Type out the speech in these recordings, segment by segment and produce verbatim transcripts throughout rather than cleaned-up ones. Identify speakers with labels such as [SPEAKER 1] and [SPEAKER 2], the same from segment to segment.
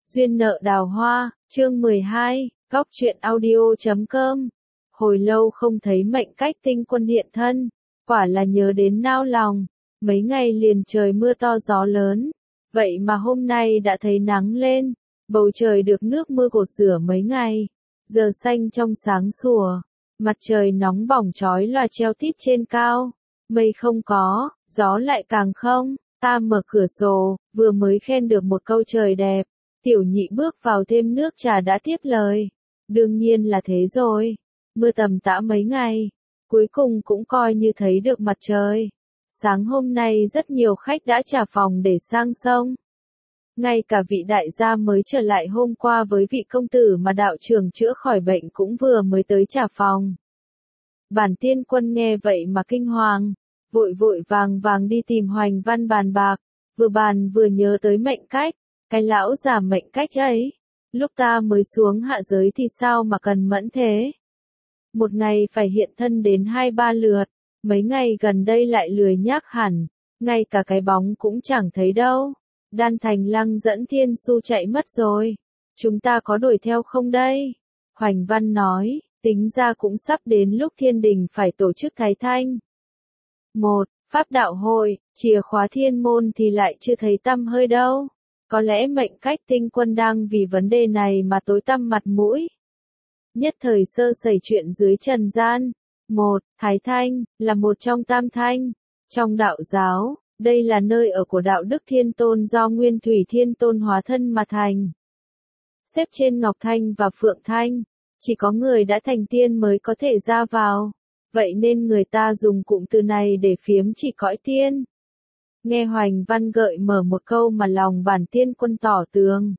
[SPEAKER 1] Duyên nợ đào hoa, chương mười hai, góc truyện audio chấm com. Hồi lâu không thấy Mệnh Cách Tinh Quân hiện thân, quả là nhớ đến nao lòng, mấy ngày liền trời mưa to gió lớn, vậy mà hôm nay đã thấy nắng lên, bầu trời được nước mưa gột rửa mấy ngày, giờ xanh trong sáng sủa, mặt trời nóng bỏng chói lòa treo tít trên cao, mây không có, gió lại càng không, ta mở cửa sổ, vừa mới khen được một câu trời đẹp. Tiểu nhị bước vào thêm nước trà đã tiếp lời. Đương nhiên là thế rồi. Mưa tầm tã mấy ngày. Cuối cùng cũng coi như thấy được mặt trời. Sáng hôm nay rất nhiều khách đã trả phòng để sang sông. Ngay cả vị đại gia mới trở lại hôm qua với vị công tử mà đạo trưởng chữa khỏi bệnh cũng vừa mới tới trả phòng. Bản Tiên Quân nghe vậy mà kinh hoàng. Vội vội vàng vàng đi tìm Hoành Văn bàn bạc. Vừa bàn vừa nhớ tới Mệnh Cách. Cái lão già Mệnh Cách ấy, lúc ta mới xuống hạ giới thì sao mà cần mẫn thế? Một ngày phải hiện thân đến hai ba lượt, mấy ngày gần đây lại lười nhác hẳn, ngay cả cái bóng cũng chẳng thấy đâu. Đan Thành Lăng dẫn Thiên Su chạy mất rồi, chúng ta có đuổi theo không đây? Hoành Văn nói, tính ra cũng sắp đến lúc thiên đình phải tổ chức thái thanh. Một, Pháp đạo hội, chìa khóa thiên môn thì lại chưa thấy tăm hơi đâu. Có lẽ Mệnh Cách Tinh Quân đang vì vấn đề này mà tối tăm mặt mũi. Nhất thời sơ sẩy chuyện dưới trần gian. Một, Thái Thanh, là một trong tam thanh. Trong đạo giáo, đây là nơi ở của đạo đức Thiên Tôn do Nguyên Thủy Thiên Tôn hóa thân mà thành. Xếp trên Ngọc Thanh và Phượng Thanh, chỉ có người đã thành tiên mới có thể ra vào. Vậy nên người ta dùng cụm từ này để phiếm chỉ cõi tiên. Nghe Hoành Văn gợi mở một câu mà lòng Bản Tiên Quân tỏ tường.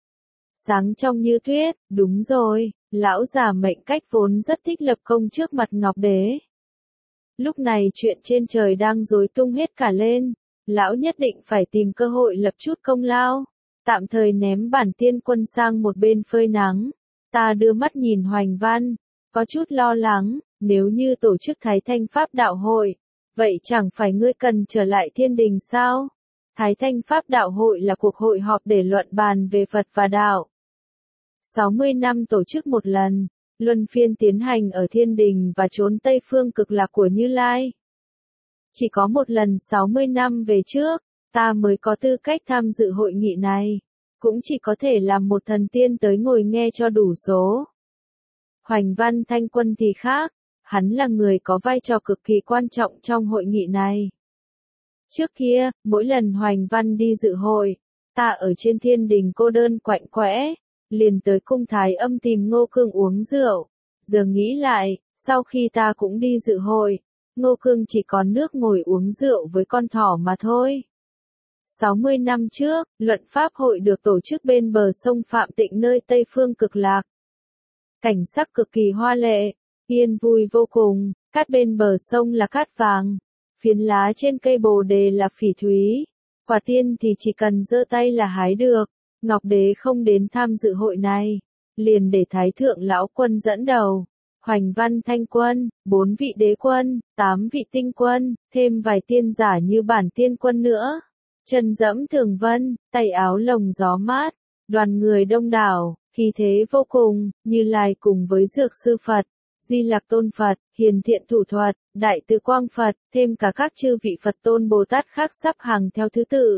[SPEAKER 1] Sáng trong như tuyết, đúng rồi, lão già Mệnh Cách vốn rất thích lập công trước mặt Ngọc Đế. Lúc này chuyện trên trời đang rối tung hết cả lên, lão nhất định phải tìm cơ hội lập chút công lao, tạm thời ném Bản Tiên Quân sang một bên phơi nắng. Ta đưa mắt nhìn Hoành Văn, có chút lo lắng, nếu như tổ chức Thái Thanh Pháp đạo hội. Vậy chẳng phải ngươi cần trở lại thiên đình sao? Thái Thanh Pháp đạo hội là cuộc hội họp để luận bàn về Phật và đạo. sáu mươi năm tổ chức một lần, luân phiên tiến hành ở thiên đình và chốn Tây Phương Cực Lạc của Như Lai. Chỉ có một lần sáu mươi năm về trước, ta mới có tư cách tham dự hội nghị này. Cũng chỉ có thể làm một thần tiên tới ngồi nghe cho đủ số. Hoành Văn Thanh Quân thì khác. Hắn là người có vai trò cực kỳ quan trọng trong hội nghị này. Trước kia, mỗi lần Hoành Văn đi dự hội, ta ở trên thiên đình cô đơn quạnh quẽ, liền tới cung Thái Âm tìm Ngô Cương uống rượu. Giờ nghĩ lại, sau khi ta cũng đi dự hội, Ngô Cương chỉ còn nước ngồi uống rượu với con thỏ mà thôi. sáu mươi năm trước, luận pháp hội được tổ chức bên bờ sông Phạm Tịnh nơi Tây Phương Cực Lạc. Cảnh sắc cực kỳ hoa lệ. Yên vui vô cùng, cát bên bờ sông là cát vàng, phiến lá trên cây bồ đề là phỉ thúy, quả tiên thì chỉ cần giơ tay là hái được. Ngọc Đế không đến tham dự hội này, liền để Thái Thượng Lão Quân dẫn đầu, Hoành Văn Thanh Quân, bốn vị đế quân, tám vị tinh quân, thêm vài tiên giả như Bản Tiên Quân nữa. Chân dẫm tường vân, tay áo lồng gió mát, đoàn người đông đảo, khí thế vô cùng, Như Lai cùng với Dược Sư Phật. Di Lặc Tôn Phật, Hiền Thiện Thủ Thuật, Đại Từ Quang Phật, thêm cả các chư vị Phật Tôn Bồ Tát khác sắp hàng theo thứ tự.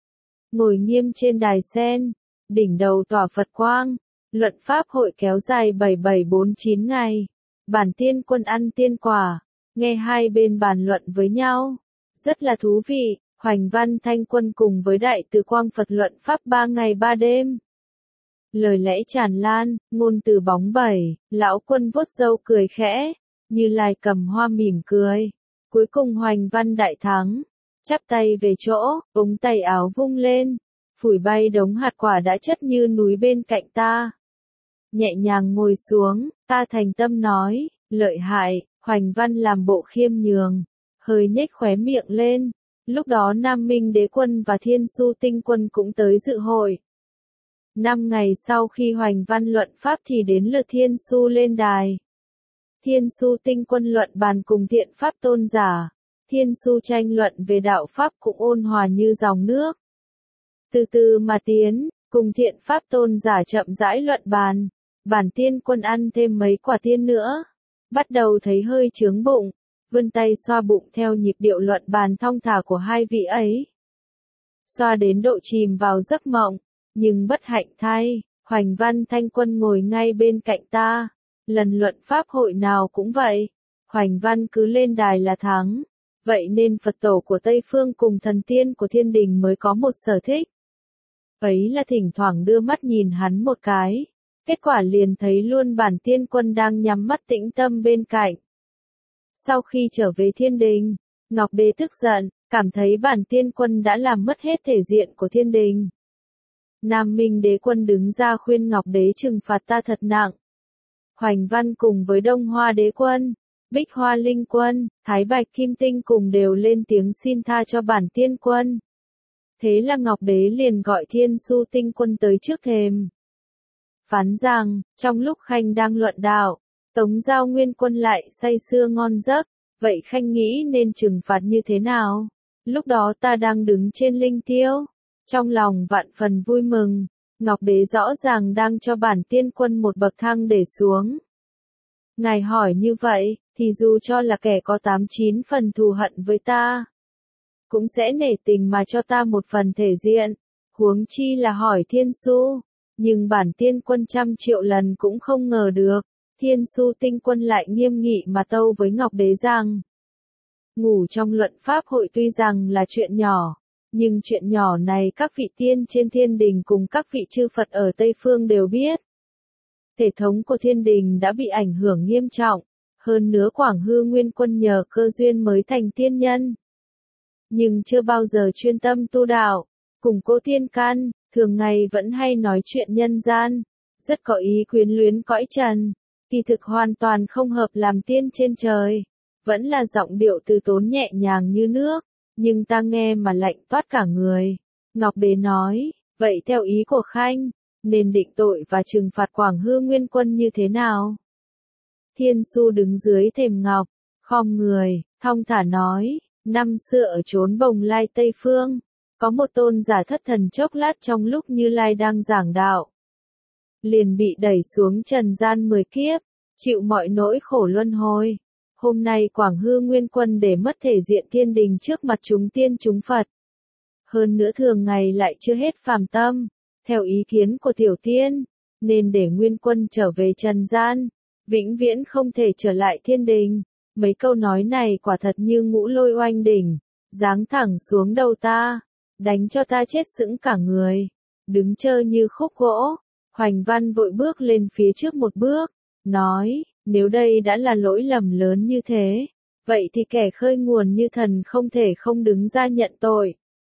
[SPEAKER 1] Ngồi nghiêm trên đài sen, đỉnh đầu tỏa Phật quang, luận pháp hội kéo dài bảy bảy bốn chín ngày. Bản Tiên Quân ăn tiên quả, nghe hai bên bàn luận với nhau. Rất là thú vị, Hoành Văn Thanh Quân cùng với Đại Từ Quang Phật luận pháp ba ngày ba đêm. Lời lẽ tràn lan, ngôn từ bóng bẩy, lão quân vuốt râu cười khẽ, Như Lai cầm hoa mỉm cười. Cuối cùng Hoành Văn đại thắng, chắp tay về chỗ, ống tay áo vung lên, phủi bay đống hạt quả đã chất như núi bên cạnh ta. Nhẹ nhàng ngồi xuống, ta thành tâm nói, lợi hại, Hoành Văn làm bộ khiêm nhường, hơi nhếch khóe miệng lên. Lúc đó Nam Minh Đế Quân và Thiên Su Tinh Quân cũng tới dự hội. Năm ngày sau khi Hoành Văn luận pháp thì đến lượt Thiên Su lên đài. Thiên Su Tinh Quân luận bàn cùng Thiện Pháp Tôn giả. Thiên Su tranh luận về đạo pháp cũng ôn hòa như dòng nước. Từ từ mà tiến, Cùng thiện pháp tôn giả chậm rãi luận bàn, bản tiên quân ăn thêm mấy quả tiên nữa, bắt đầu thấy hơi chướng bụng, vươn tay xoa bụng theo nhịp điệu luận bàn thong thả của hai vị ấy. Xoa đến độ chìm vào giấc mộng, nhưng bất hạnh thay, Hoành Văn Thanh Quân ngồi ngay bên cạnh ta, lần luận pháp hội nào cũng vậy, Hoành Văn cứ lên đài là thắng, vậy nên Phật tổ của Tây Phương cùng thần tiên của thiên đình mới có một sở thích. Ấy là thỉnh thoảng đưa mắt nhìn hắn một cái, kết quả liền thấy luôn bản tiên quân đang nhắm mắt tĩnh tâm bên cạnh. Sau khi trở về thiên đình, Ngọc Đế tức giận, cảm thấy bản tiên quân đã làm mất hết thể diện của thiên đình. Nam Minh Đế quân đứng ra khuyên Ngọc Đế trừng phạt ta thật nặng. Hoành Văn cùng với Đông Hoa Đế quân, Bích Hoa Linh quân, Thái Bạch Kim Tinh cùng đều lên tiếng xin tha cho bản tiên quân. Thế là Ngọc Đế liền gọi Thiên Su Tinh quân tới trước thềm. Phán rằng, trong lúc Khanh đang luận đạo, Tống Giao Nguyên quân lại say sưa ngon giấc, vậy Khanh nghĩ nên trừng phạt như thế nào? Lúc đó ta đang đứng trên linh tiêu, trong lòng vạn phần vui mừng, Ngọc Đế rõ ràng đang cho bản tiên quân một bậc thang để xuống. Ngài hỏi như vậy, thì dù cho là kẻ có tám chín phần thù hận với ta, cũng sẽ nể tình mà cho ta một phần thể diện, huống chi là hỏi Thiên Su, nhưng bản tiên quân trăm triệu lần cũng không ngờ được, Thiên Su Tinh quân lại nghiêm nghị mà tâu với Ngọc Đế rằng, ngủ trong luận pháp hội tuy rằng là chuyện nhỏ, nhưng chuyện nhỏ này các vị tiên trên thiên đình cùng các vị chư Phật ở Tây Phương đều biết. Thể thống của thiên đình đã bị ảnh hưởng nghiêm trọng, hơn nữa Quảng Hư Nguyên quân nhờ cơ duyên mới thành tiên nhân. Nhưng chưa bao giờ chuyên tâm tu đạo, cùng cố tiên căn, thường ngày vẫn hay nói chuyện nhân gian, rất có ý quyến luyến cõi trần, kỳ thực hoàn toàn không hợp làm tiên trên trời, vẫn là giọng điệu từ tốn nhẹ nhàng như nước, nhưng ta nghe mà lạnh toát cả người. Ngọc Đế nói, vậy theo ý của Khanh, nên định tội và trừng phạt Quảng Hư Nguyên quân như thế nào? Thiên Su đứng dưới thềm ngọc, khom người, thong thả nói, năm xưa ở chốn Bồng Lai Tây Phương, có một tôn giả thất thần chốc lát trong lúc Như Lai đang giảng đạo. Liền bị đẩy xuống trần gian mười kiếp, chịu mọi nỗi khổ luân hồi. Hôm nay Quảng Hư Nguyên quân để mất thể diện thiên đình trước mặt chúng tiên chúng Phật. Hơn nữa thường ngày lại chưa hết phàm tâm, theo ý kiến của tiểu tiên, nên để Nguyên quân trở về trần gian, vĩnh viễn không thể trở lại thiên đình. Mấy câu nói này quả thật như ngũ lôi oanh đỉnh, giáng thẳng xuống đầu ta, đánh cho ta chết sững cả người, đứng trơ như khúc gỗ. Hoành Văn vội bước lên phía trước một bước, nói, nếu đây đã là lỗi lầm lớn như thế, vậy thì kẻ khơi nguồn như thần không thể không đứng ra nhận tội.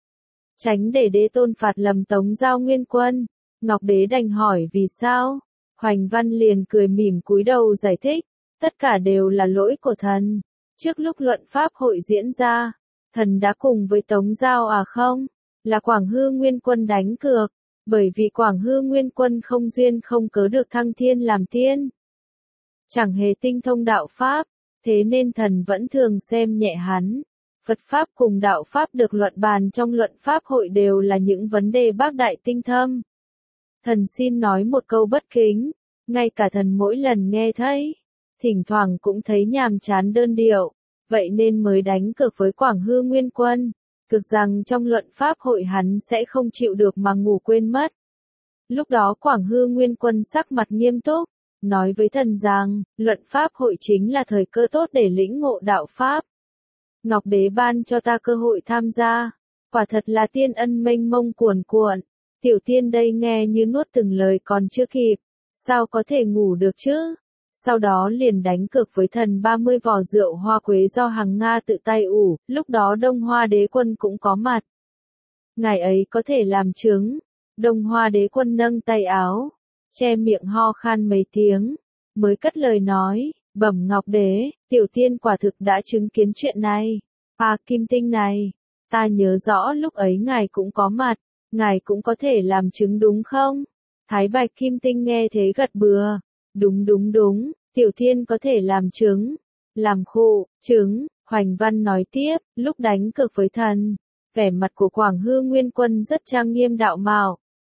[SPEAKER 1] Tránh để đế tôn phạt lầm Tống Giao Nguyên quân, Ngọc Đế đành hỏi vì sao? Hoành Văn liền cười mỉm cúi đầu giải thích, tất cả đều là lỗi của thần. Trước lúc luận pháp hội diễn ra, thần đã cùng với Tống Giao à không? Là Quảng Hư Nguyên quân đánh cược, bởi vì Quảng Hư Nguyên quân không duyên không cớ được thăng thiên làm tiên. Chẳng hề tinh thông đạo pháp, thế nên thần vẫn thường xem nhẹ hắn. Phật Pháp cùng đạo Pháp được luận bàn trong luận Pháp hội đều là những vấn đề bác đại tinh thâm. Thần xin nói một câu bất kính, ngay cả thần mỗi lần nghe thấy, thỉnh thoảng cũng thấy nhàm chán đơn điệu, vậy nên mới đánh cược với Quảng Hư Nguyên quân, cực rằng trong luận Pháp hội hắn sẽ không chịu được mà ngủ quên mất. Lúc đó Quảng Hư Nguyên quân sắc mặt nghiêm túc, nói với thần rằng, luận Pháp hội chính là thời cơ tốt để lĩnh ngộ đạo Pháp. Ngọc Đế ban cho ta cơ hội tham gia, quả thật là tiên ân mênh mông cuồn cuộn, tiểu tiên đây nghe như nuốt từng lời còn chưa kịp, sao có thể ngủ được chứ? Sau đó liền đánh cược với thần ba mươi vò rượu hoa quế do Hằng Nga tự tay ủ, lúc đó Đông Hoa Đế quân cũng có mặt. Ngài ấy có thể làm chứng, Đông Hoa Đế quân nâng tay áo, che miệng ho khan mấy tiếng, mới cất lời nói, bẩm Ngọc Đế, tiểu tiên quả thực đã chứng kiến chuyện này. À Kim Tinh này, ta nhớ rõ lúc ấy ngài cũng có mặt, ngài cũng có thể làm chứng đúng không? Thái Bạch Kim Tinh nghe thế gật bừa, đúng đúng đúng, tiểu tiên có thể làm chứng. Làm khụ, chứng, Hoành Văn nói tiếp, lúc đánh cược với thần, vẻ mặt của Quảng Hư Nguyên quân rất trang nghiêm đạo mạo.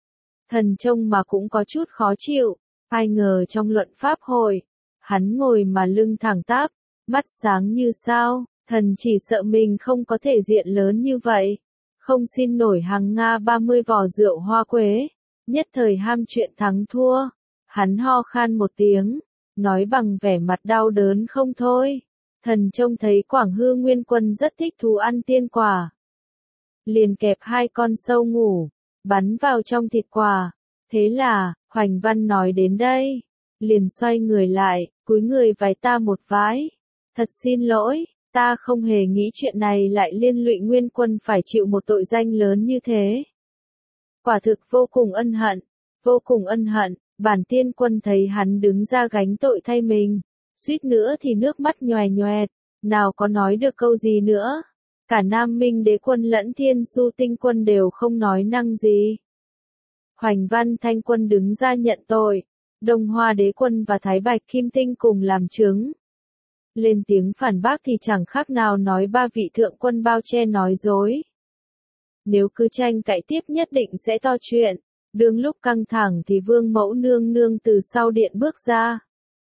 [SPEAKER 1] Thần trông mà cũng có chút khó chịu, ai ngờ trong luận pháp hội, hắn ngồi mà lưng thẳng tắp, mắt sáng như sao, thần chỉ sợ mình không có thể diện lớn như vậy, không xin nổi hàng Nga ba mươi vò rượu hoa quế, nhất thời ham chuyện thắng thua, hắn ho khan một tiếng, nói bằng vẻ mặt đau đớn không thôi. Thần trông thấy Quảng Hư Nguyên Quân rất thích thú ăn tiên quả, liền kẹp hai con sâu ngủ, bắn vào trong thịt quả. Thế là, Hoành Văn nói đến đây, liền xoay người lại, cúi người vái ta một vái. Thật xin lỗi, ta không hề nghĩ chuyện này lại liên lụy Nguyên Quân phải chịu một tội danh lớn như thế. Quả thực vô cùng ân hận, vô cùng ân hận, Bản Tiên Quân thấy hắn đứng ra gánh tội thay mình, suýt nữa thì nước mắt nhòe nhòe, nào có nói được câu gì nữa. Cả Nam Minh Đế Quân lẫn Thiên Su Tinh Quân đều không nói năng gì. Hoành Văn Thanh Quân đứng ra nhận tội, Đông Hoa Đế Quân và Thái Bạch Kim Tinh cùng làm chứng. Lên tiếng phản bác thì chẳng khác nào nói ba vị thượng quân bao che nói dối. Nếu cứ tranh cãi tiếp nhất định sẽ to chuyện. Đương lúc căng thẳng thì Vương Mẫu nương nương từ sau điện bước ra.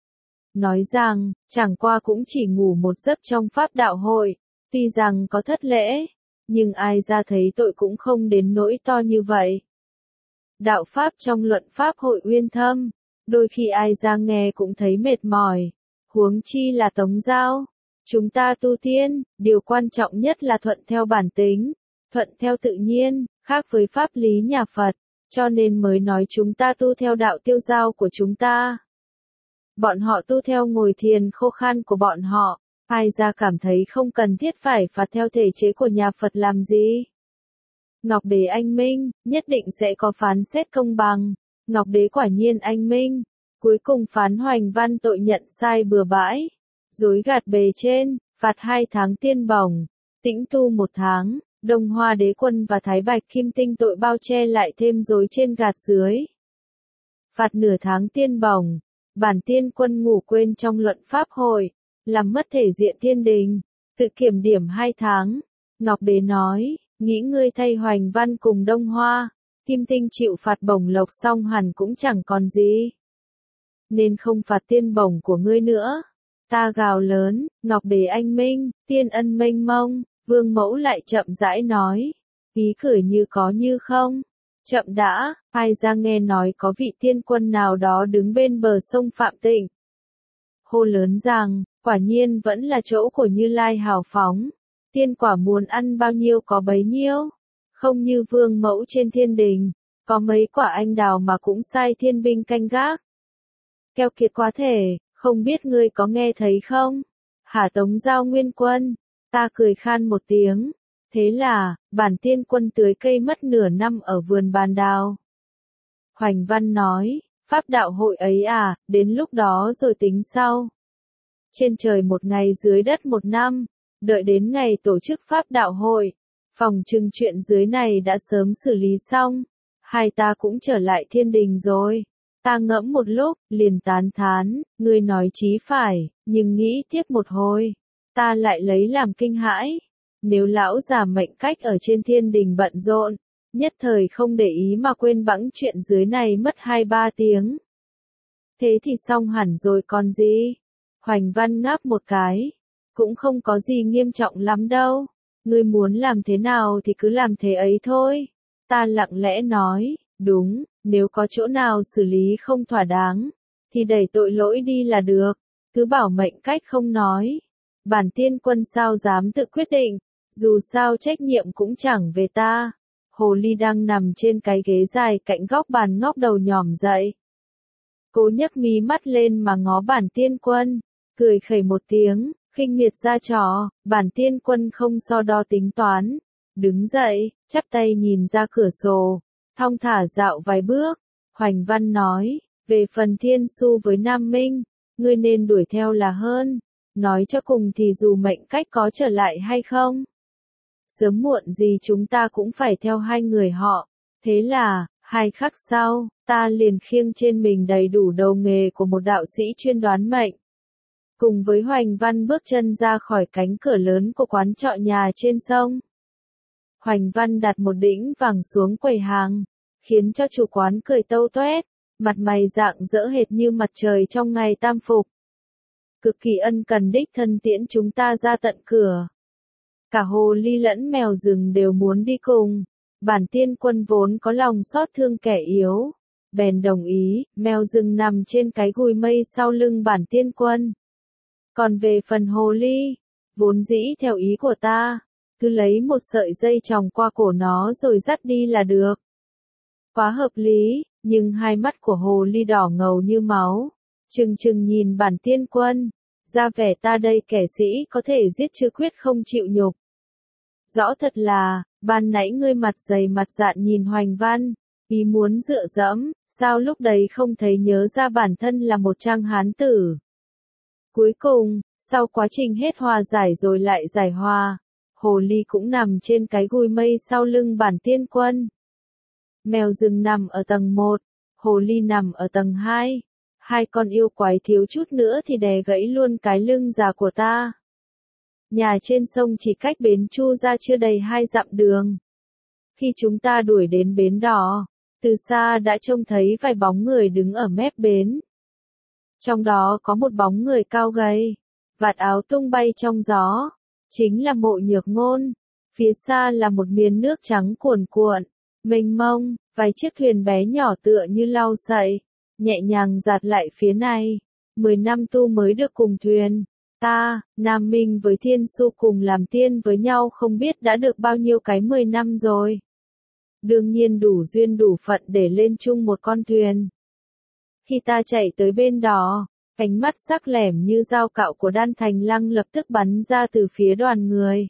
[SPEAKER 1] Nói rằng, chẳng qua cũng chỉ ngủ một giấc trong pháp đạo hội, tuy rằng có thất lễ, nhưng ai ra thấy tội cũng không đến nỗi to như vậy. Đạo pháp trong luận pháp hội uyên thâm, đôi khi ai ra nghe cũng thấy mệt mỏi, huống chi là Tống Giao. Chúng ta tu tiên, điều quan trọng nhất là thuận theo bản tính, thuận theo tự nhiên, khác với pháp lý nhà Phật, cho nên mới nói chúng ta tu theo đạo tiêu giao của chúng ta. Bọn họ tu theo ngồi thiền khô khan của bọn họ, ai ra cảm thấy không cần thiết phải phạt theo thể chế của nhà Phật làm gì. Ngọc Đế anh minh, nhất định sẽ có phán xét công bằng. Ngọc Đế quả nhiên anh minh, cuối cùng phán Hoành Văn tội nhận sai bừa bãi, dối gạt bề trên, phạt hai tháng tiên bổng, tĩnh tu một tháng. Đông Hoa Đế Quân và Thái Bạch Kim Tinh tội bao che lại thêm dối trên gạt dưới, phạt nửa tháng tiên bổng. Bản Tiên Quân ngủ quên trong luận pháp hội, làm mất thể diện thiên đình, tự kiểm điểm hai tháng. Ngọc Đế nói, nghĩ ngươi thay Hoành Văn cùng Đông Hoa, Kim Tinh chịu phạt bổng lộc xong hẳn cũng chẳng còn gì, nên không phạt tiên bổng của ngươi nữa. Ta gào lớn, Ngọc Đế anh minh, tiên ân mênh mông. Vương Mẫu lại chậm rãi nói, ý cười như có như không. Chậm đã, ai ra nghe nói có vị tiên quân nào đó đứng bên bờ sông Phạm Tịnh. Hô lớn rằng, quả nhiên vẫn là chỗ của Như Lai hào phóng. Tiên quả muốn ăn bao nhiêu có bấy nhiêu. Không như Vương Mẫu trên thiên đình, có mấy quả anh đào mà cũng sai thiên binh canh gác. Keo kiệt quá thể, không biết ngươi có nghe thấy không? Hả Tống Giao Nguyên Quân. Ta cười khan một tiếng, thế là, Bản Tiên Quân tưới cây mất nửa năm ở vườn bàn đào. Hoành Văn nói, pháp đạo hội ấy à, đến lúc đó rồi tính sau. Trên trời một ngày dưới đất một năm, đợi đến ngày tổ chức pháp đạo hội, phòng trừng chuyện dưới này đã sớm xử lý xong, hai ta cũng trở lại thiên đình rồi. Ta ngẫm một lúc, liền tán thán, ngươi nói chí phải, nhưng nghĩ tiếp một hồi. Ta lại lấy làm kinh hãi, nếu lão già mệnh cách ở trên thiên đình bận rộn, nhất thời không để ý mà quên bẵng chuyện dưới này mất hai ba tiếng. Thế thì xong hẳn rồi còn gì? Hoành Văn ngáp một cái, cũng không có gì nghiêm trọng lắm đâu, ngươi muốn làm thế nào thì cứ làm thế ấy thôi. Ta lặng lẽ nói, đúng, nếu có chỗ nào xử lý không thỏa đáng, thì đẩy tội lỗi đi là được, cứ bảo mệnh cách không nói. Bản Tiên Quân sao dám tự quyết định, dù sao trách nhiệm cũng chẳng về ta. Hồ Ly đang nằm trên cái ghế dài cạnh góc bàn ngóc đầu nhòm dậy. Cố nhấc mí mắt lên mà ngó Bản Tiên Quân, cười khẩy một tiếng, khinh miệt ra trò. Bản Tiên Quân không so đo tính toán, đứng dậy, chắp tay nhìn ra cửa sổ, thong thả dạo vài bước. Hoành Văn nói, về phần Thiên Su với Nam Minh, ngươi nên đuổi theo là hơn. Nói cho cùng thì dù mệnh cách có trở lại hay không, sớm muộn gì chúng ta cũng phải theo hai người họ. Thế là, hai khắc sau, ta liền khiêng trên mình đầy đủ đầu nghề của một đạo sĩ chuyên đoán mệnh. Cùng với Hoành Văn bước chân ra khỏi cánh cửa lớn của quán trọ nhà trên sông. Hoành Văn đặt một đĩnh vàng xuống quầy hàng. khiến cho chủ quán cười tâu toét, mặt mày rạng rỡ hệt như mặt trời trong ngày tam phục. Cực kỳ ân cần đích thân tiễn chúng ta ra tận cửa. Cả hồ ly lẫn mèo rừng đều muốn đi cùng. Bản Tiên Quân vốn có lòng xót thương kẻ yếu, bèn đồng ý. Mèo rừng nằm trên cái gùi mây sau lưng Bản Tiên Quân. Còn về phần hồ ly, vốn dĩ theo ý của ta, cứ lấy một sợi dây chòng qua cổ nó rồi dắt đi là được. Quá hợp lý, nhưng hai mắt của hồ ly đỏ ngầu như máu, trừng trừng nhìn Bản Tiên Quân, ra vẻ ta đây kẻ sĩ có thể giết chứ quyết không chịu nhục. Rõ thật là, ban nãy ngươi mặt dày mặt dạn nhìn Hoành Văn, ý muốn dựa dẫm, sao lúc đấy không thấy nhớ ra bản thân là một trang hán tử. Cuối cùng, sau quá trình hết hòa giải rồi lại giải hòa, hồ ly cũng nằm trên cái gùi mây sau lưng Bản Tiên Quân. Mèo rừng nằm ở tầng một, hồ ly nằm ở tầng hai. Hai con yêu quái thiếu chút nữa thì đè gãy luôn cái lưng già của ta. Nhà trên sông chỉ cách bến Chu ra chưa đầy hai dặm đường. Khi chúng ta đuổi đến bến đò, từ xa đã trông thấy vài bóng người đứng ở mép bến. Trong đó có một bóng người cao gầy, vạt áo tung bay trong gió, chính là Mộ Nhược Ngôn. Phía xa là một miền nước trắng cuồn cuộn, mênh mông, vài chiếc thuyền bé nhỏ tựa như lau sậy, nhẹ nhàng dạt lại phía này. Mười năm tu mới được cùng thuyền. Ta, Nam Minh với Thiên Su cùng làm tiên với nhau không biết đã được bao nhiêu cái mười năm rồi. Đương nhiên đủ duyên đủ phận để lên chung một con thuyền. Khi ta chạy tới bên đò, ánh mắt sắc lẻm như dao cạo của Đan Thành Lăng lập tức bắn ra từ phía đoàn người.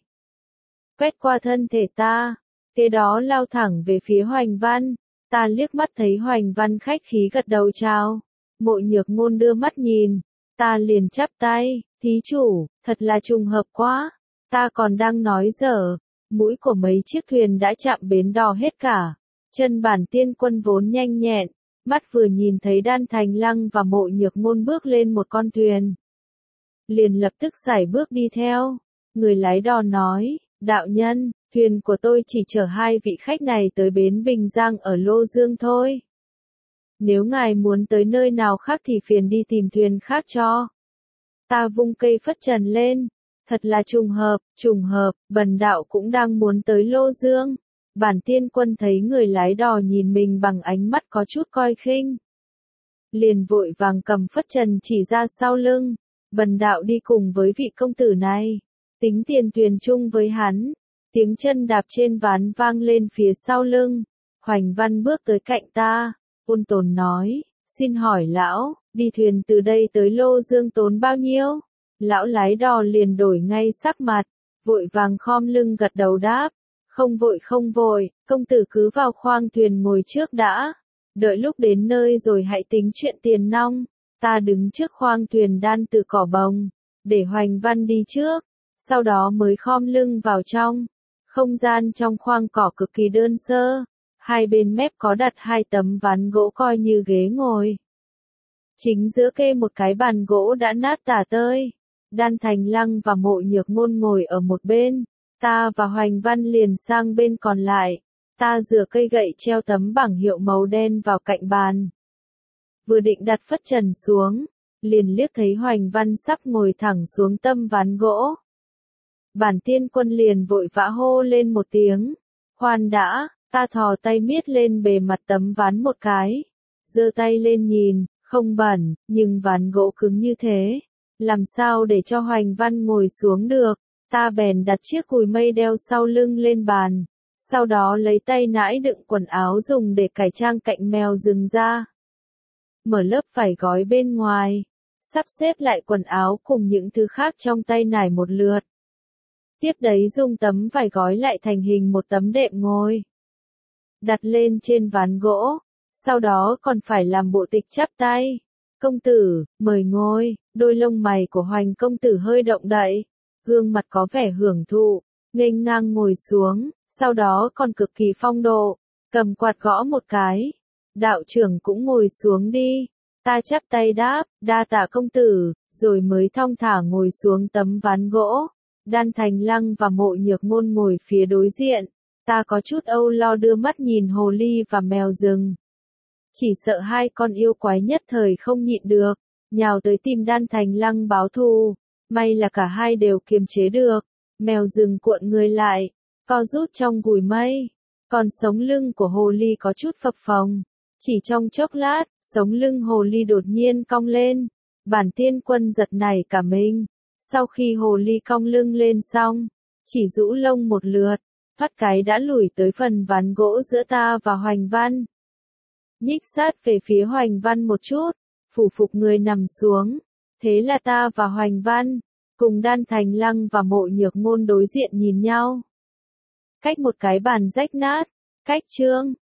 [SPEAKER 1] Quét qua thân thể ta, kế đó lao thẳng về phía Hoành Văn. Ta liếc mắt thấy Hoành Văn khách khí gật đầu chào. Mộ Nhược Ngôn đưa mắt nhìn, ta liền chắp tay, thí chủ, thật là trùng hợp quá. Ta còn đang nói dở, mũi của mấy chiếc thuyền đã chạm bến đò hết cả. Chân Bản Tiên Quân vốn nhanh nhẹn, mắt vừa nhìn thấy Đan Thành Lăng và Mộ Nhược Ngôn bước lên một con thuyền, liền lập tức sải bước đi theo. Người lái đò nói, đạo nhân, thuyền của tôi chỉ chở hai vị khách này tới bến Bình Giang ở Lô Dương thôi. Nếu ngài muốn tới nơi nào khác thì phiền đi tìm thuyền khác cho. Ta vung cây phất trần lên, thật là trùng hợp, trùng hợp, bần đạo cũng đang muốn tới Lô Dương. Bản Tiên Quân thấy người lái đò nhìn mình bằng ánh mắt có chút coi khinh, liền vội vàng cầm phất trần chỉ ra sau lưng. Bần đạo đi cùng với vị công tử này, tính tiền thuyền chung với hắn. Tiếng chân đạp trên ván vang lên phía sau lưng. Hoành Văn bước tới cạnh ta, ôn tồn nói, xin hỏi lão, đi thuyền từ đây tới Lô Dương tốn bao nhiêu? Lão lái đò liền đổi ngay sắc mặt, vội vàng khom lưng gật đầu đáp, không vội không vội, công tử cứ vào khoang thuyền ngồi trước đã, đợi lúc đến nơi rồi hãy tính chuyện tiền nong. Ta đứng trước khoang thuyền đan từ cỏ bồng, để Hoành Văn đi trước, sau đó mới khom lưng vào trong. Không gian trong khoang cỏ cực kỳ đơn sơ, hai bên mép có đặt hai tấm ván gỗ coi như ghế ngồi. Chính giữa kê một cái bàn gỗ đã nát tả tơi. Đan Thành Lăng và Mộ Nhược Ngôn ngồi ở một bên, ta và Hoành Văn liền sang bên còn lại. Ta dựa cây gậy treo tấm bảng hiệu màu đen vào cạnh bàn. Vừa định đặt phất trần xuống, liền liếc thấy Hoành Văn sắp ngồi thẳng xuống tâm ván gỗ. Bản Tiên Quân liền vội vã hô lên một tiếng, khoan đã. Ta thò tay miết lên bề mặt tấm ván một cái, giơ tay lên nhìn, không bẩn, nhưng ván gỗ cứng như thế, làm sao để cho Hoành Văn ngồi xuống được. Ta bèn đặt chiếc cùi mây đeo sau lưng lên bàn, sau đó lấy tay nãi đựng quần áo dùng để cải trang cạnh mèo rừng ra. Mở lớp vải gói bên ngoài, sắp xếp lại quần áo cùng những thứ khác trong tay nải một lượt. Tiếp đấy dùng tấm vải gói lại thành hình một tấm đệm ngồi, đặt lên trên ván gỗ, sau đó còn phải làm bộ tịch chắp tay. Công tử, mời ngồi. Đôi lông mày của Hoành công tử hơi động đậy, gương mặt có vẻ hưởng thụ, nghênh ngang ngồi xuống, sau đó còn cực kỳ phong độ, cầm quạt gõ một cái. Đạo trưởng cũng ngồi xuống đi. Ta chắp tay đáp, đa tạ công tử, rồi mới thong thả ngồi xuống tấm ván gỗ. Đan Thành Lăng và Mộ Nhược Ngôn ngồi phía đối diện. Ta có chút âu lo đưa mắt nhìn hồ ly và mèo rừng. Chỉ sợ hai con yêu quái nhất thời không nhịn được, nhào tới tìm Đan Thành Lăng báo thù. May là cả hai đều kiềm chế được. Mèo rừng cuộn người lại, co rút trong gùi mây. Còn sống lưng của hồ ly có chút phập phồng. Chỉ trong chốc lát, sống lưng hồ ly đột nhiên cong lên. Bản Tiên Quân giật nảy cả mình. Sau khi hồ ly cong lưng lên xong, chỉ rũ lông một lượt, phát cái đã lủi tới phần ván gỗ giữa ta và Hoành Văn. Nhích sát về phía Hoành Văn một chút, phủ phục người nằm xuống. Thế là ta và Hoành Văn, cùng Đan Thành Lăng và Mộ Nhược Ngôn đối diện nhìn nhau. Cách một cái bàn rách nát, cách chương.